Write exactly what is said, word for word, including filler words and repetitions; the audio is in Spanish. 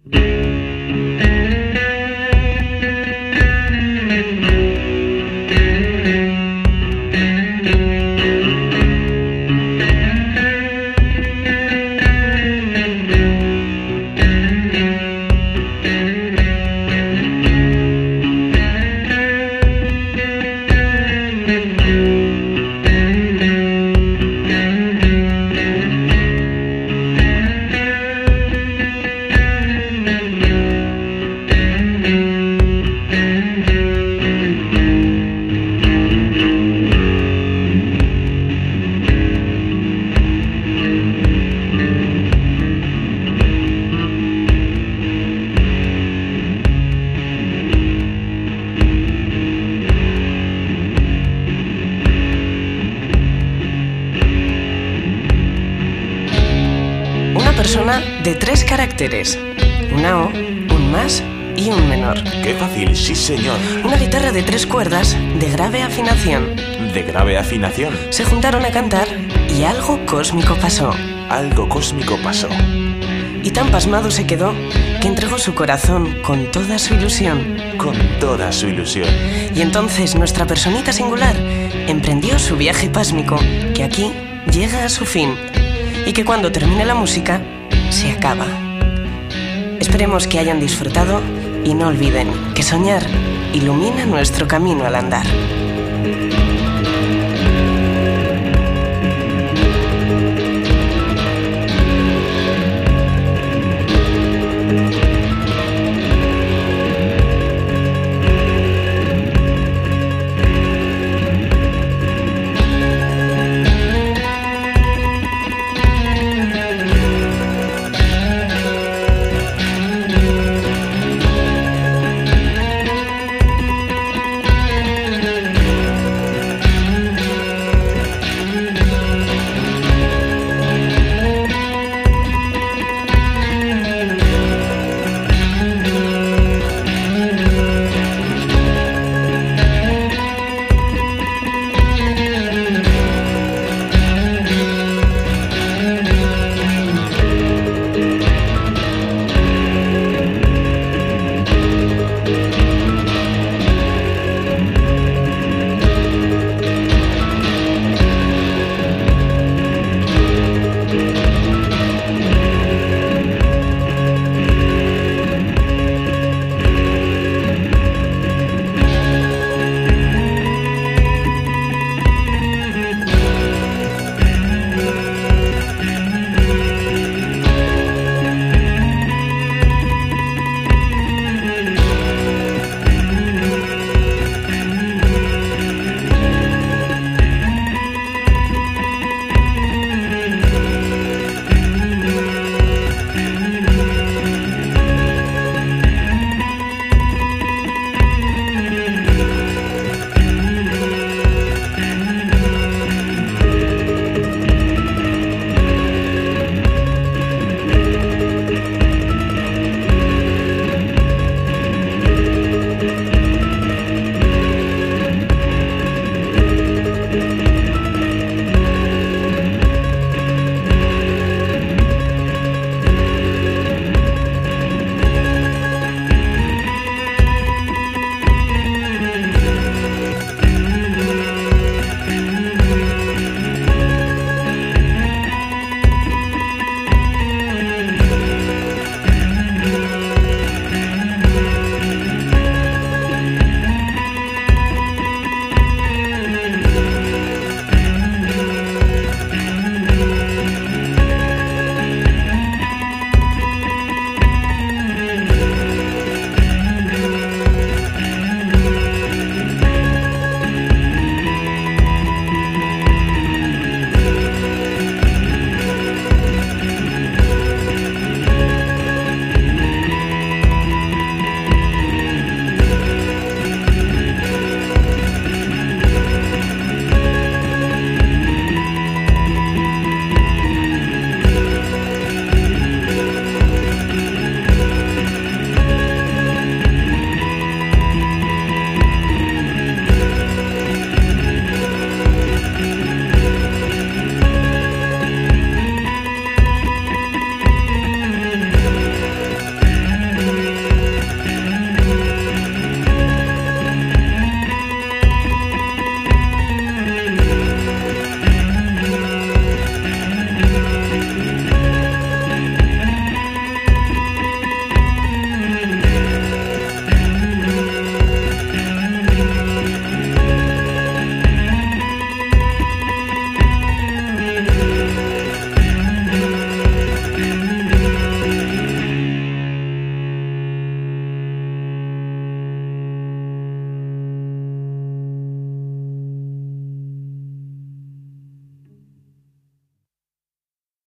Persona de tres caracteres: una O, un más y un menor. ¡Qué fácil! Sí, señor. Una guitarra de tres cuerdas de grave afinación. ¿De grave afinación? Se juntaron a cantar y algo cósmico pasó. Algo cósmico pasó. Y tan pasmado se quedó que entregó su corazón con toda su ilusión. Con toda su ilusión. Y entonces nuestra personita singular emprendió su viaje pásmico, que aquí llega a su fin. Y que cuando termine la música, se acaba. Esperemos que hayan disfrutado y no olviden que soñar ilumina nuestro camino al andar.